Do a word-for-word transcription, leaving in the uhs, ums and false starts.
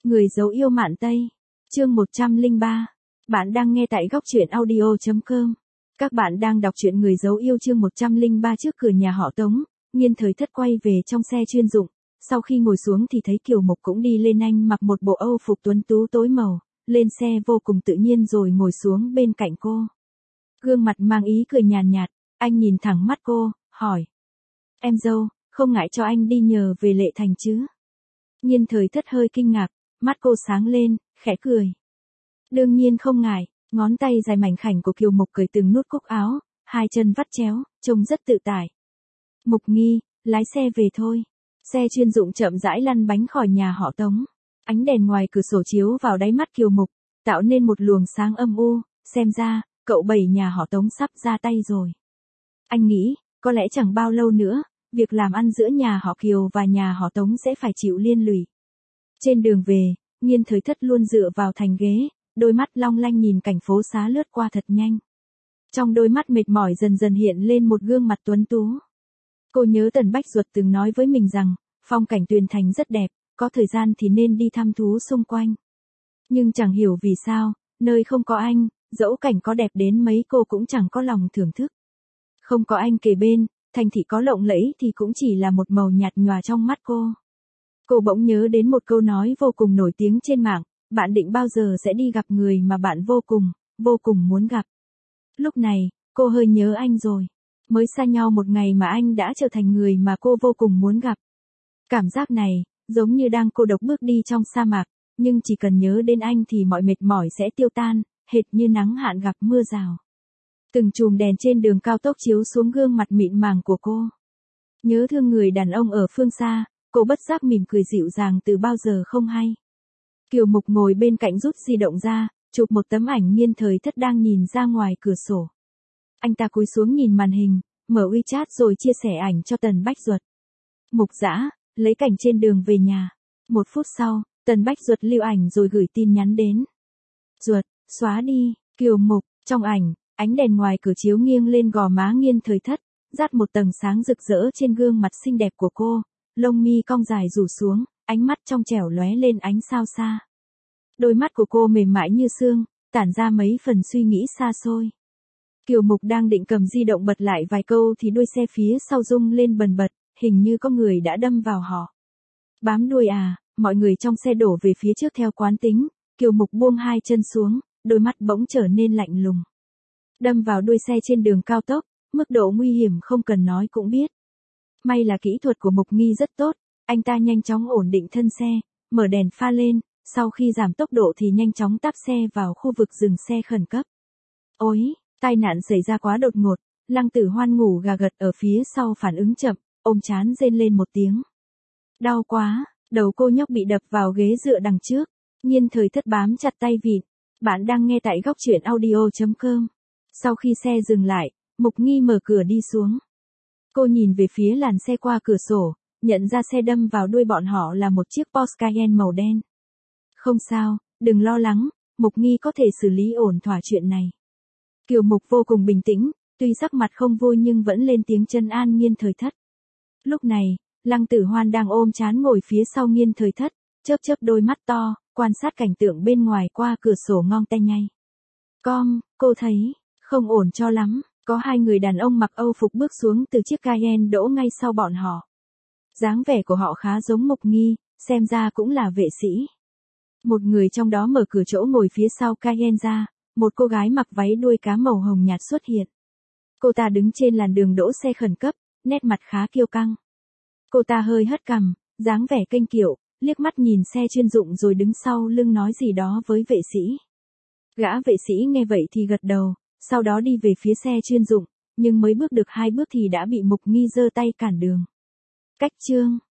Người dấu yêu Mạn Tây. Chương một trăm lẻ ba. Bạn đang nghe tại góc truyện audio chấm com. Các bạn đang đọc truyện Người dấu yêu chương một trăm lẻ ba. Trước cửa nhà họ Tống, Nghiên Thời Thất quay về trong xe chuyên dụng. Sau khi ngồi xuống thì thấy Kiều Mục cũng đi lên, anh mặc một bộ âu phục tuấn tú tối màu, lên xe vô cùng tự nhiên rồi ngồi xuống bên cạnh cô. Gương mặt mang ý cười nhàn nhạt, anh nhìn thẳng mắt cô, hỏi. Em dâu, không ngại cho anh đi nhờ về Lệ Thành chứ? Nghiên Thời Thất hơi kinh ngạc, mắt cô sáng lên, khẽ cười. Đương nhiên không ngại, ngón tay dài mảnh khảnh của Kiều Mục cởi từng nút cúc áo, hai chân vắt chéo, trông rất tự tại. Mục Nghi, lái xe về thôi. Xe chuyên dụng chậm rãi lăn bánh khỏi nhà họ Tống. Ánh đèn ngoài cửa sổ chiếu vào đáy mắt Kiều Mục, tạo nên một luồng sáng âm u, xem ra, cậu bảy nhà họ Tống sắp ra tay rồi. Anh nghĩ, có lẽ chẳng bao lâu nữa, việc làm ăn giữa nhà họ Kiều và nhà họ Tống sẽ phải chịu liên lụy. Trên đường về, Nghiên Thời Thất luôn dựa vào thành ghế, đôi mắt long lanh nhìn cảnh phố xá lướt qua thật nhanh. Trong đôi mắt mệt mỏi dần dần hiện lên một gương mặt tuấn tú. Cô nhớ Tần Bách Duật từng nói với mình rằng, phong cảnh Tuyền Thành rất đẹp, có thời gian thì nên đi thăm thú xung quanh. Nhưng chẳng hiểu vì sao, nơi không có anh, dẫu cảnh có đẹp đến mấy cô cũng chẳng có lòng thưởng thức. Không có anh kề bên, thành thị có lộng lẫy thì cũng chỉ là một màu nhạt nhòa trong mắt cô. Cô bỗng nhớ đến một câu nói vô cùng nổi tiếng trên mạng, bạn định bao giờ sẽ đi gặp người mà bạn vô cùng, vô cùng muốn gặp. Lúc này, cô hơi nhớ anh rồi. Mới xa nhau một ngày mà anh đã trở thành người mà cô vô cùng muốn gặp. Cảm giác này, giống như đang cô độc bước đi trong sa mạc, nhưng chỉ cần nhớ đến anh thì mọi mệt mỏi sẽ tiêu tan, hệt như nắng hạn gặp mưa rào. Từng chùm đèn trên đường cao tốc chiếu xuống gương mặt mịn màng của cô. Nhớ thương người đàn ông ở phương xa, cô bất giác mỉm cười dịu dàng từ bao giờ không hay. Kiều Mục ngồi bên cạnh rút di động ra, chụp một tấm ảnh Nghiên Thời Thất đang nhìn ra ngoài cửa sổ. Anh ta cúi xuống nhìn màn hình, mở WeChat rồi chia sẻ ảnh cho Tần Bách Duật. Mục Dã, lấy cảnh trên đường về nhà. Một phút sau, Tần Bách Duật lưu ảnh rồi gửi tin nhắn đến. Duật, xóa đi. Kiều Mục, trong ảnh, ánh đèn ngoài cửa chiếu nghiêng lên gò má Nghiên Thời Thất, dát một tầng sáng rực rỡ trên gương mặt xinh đẹp của cô, lông mi cong dài rủ xuống, ánh mắt trong trẻo lóe lên ánh sao xa. Đôi mắt của cô mềm mại như sương, tản ra mấy phần suy nghĩ xa xôi. Kiều Mục đang định cầm di động bật lại vài câu thì đuôi xe phía sau rung lên bần bật, hình như có người đã đâm vào họ. Bám đuôi à, mọi người trong xe đổ về phía trước theo quán tính, Kiều Mục buông hai chân xuống, đôi mắt bỗng trở nên lạnh lùng. Đâm vào đuôi xe trên đường cao tốc, mức độ nguy hiểm không cần nói cũng biết. May là kỹ thuật của Mục Nghi rất tốt, anh ta nhanh chóng ổn định thân xe, mở đèn pha lên, sau khi giảm tốc độ thì nhanh chóng tắp xe vào khu vực dừng xe khẩn cấp. Ôi! Tai nạn xảy ra quá đột ngột, Lăng Tử Hoan ngủ gà gật ở phía sau phản ứng chậm, ôm trán rên lên một tiếng. Đau quá, đầu cô nhóc bị đập vào ghế dựa đằng trước, Nghiên Thời Thất bám chặt tay vịn. Bạn đang nghe tại góc truyện audio chấm com. Sau khi xe dừng lại, Mục Nghi mở cửa đi xuống. Cô nhìn về phía làn xe qua cửa sổ, nhận ra xe đâm vào đuôi bọn họ là một chiếc Porsche Cayenne màu đen. Không sao, đừng lo lắng, Mục Nghi có thể xử lý ổn thỏa chuyện này. Kiều Mục vô cùng bình tĩnh, tuy sắc mặt không vui nhưng vẫn lên tiếng trấn an Nghiên Thời Thất. Lúc này, Lăng Tử Hoan đang ôm trán ngồi phía sau Nghiên Thời Thất, chớp chớp đôi mắt to, quan sát cảnh tượng bên ngoài qua cửa sổ ngong tay nhay. Con, cô thấy, không ổn cho lắm, có hai người đàn ông mặc âu phục bước xuống từ chiếc Cayenne đỗ ngay sau bọn họ. Dáng vẻ của họ khá giống Mục Nghi, xem ra cũng là vệ sĩ. Một người trong đó mở cửa chỗ ngồi phía sau Cayenne ra. Một cô gái mặc váy đuôi cá màu hồng nhạt xuất hiện. Cô ta đứng trên làn đường đỗ xe khẩn cấp, nét mặt khá kiêu căng. Cô ta hơi hất cằm, dáng vẻ kênh kiệu, liếc mắt nhìn xe chuyên dụng rồi đứng sau lưng nói gì đó với vệ sĩ. Gã vệ sĩ nghe vậy thì gật đầu, sau đó đi về phía xe chuyên dụng, nhưng mới bước được hai bước thì đã bị Mục Nghi giơ tay cản đường. Cách chương.